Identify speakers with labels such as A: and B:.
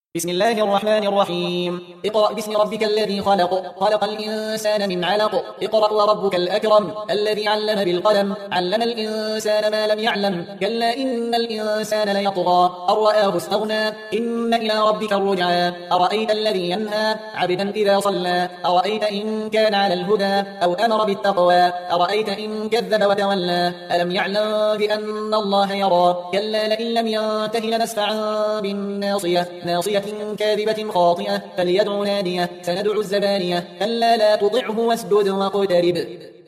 A: بسم الله الرحمن الرحيم. اقرأ باسم ربك الذي خلق، خلق الإنسان من علق. اقرأ وربك الأكرم الذي علم بالقلم، علم الإنسان ما لم يعلم. كلا إن الإنسان ليطغى أن رآه استغنى، إن إلى ربك الرجعى. أرأيت الذي ينهى عبدا إذا صلى، أرأيت إن كان على الهدى أو أمر بالتقوى، أرأيت إن كذب وتولى. ألم يعلم بأن الله يرى. كلا لئن لم ينته لنسفعا بالناصية، ناصية كاذبة خاطئة، فليدع ناديه. سندع الزبانية كلا لا تطعه واسجد واقترب.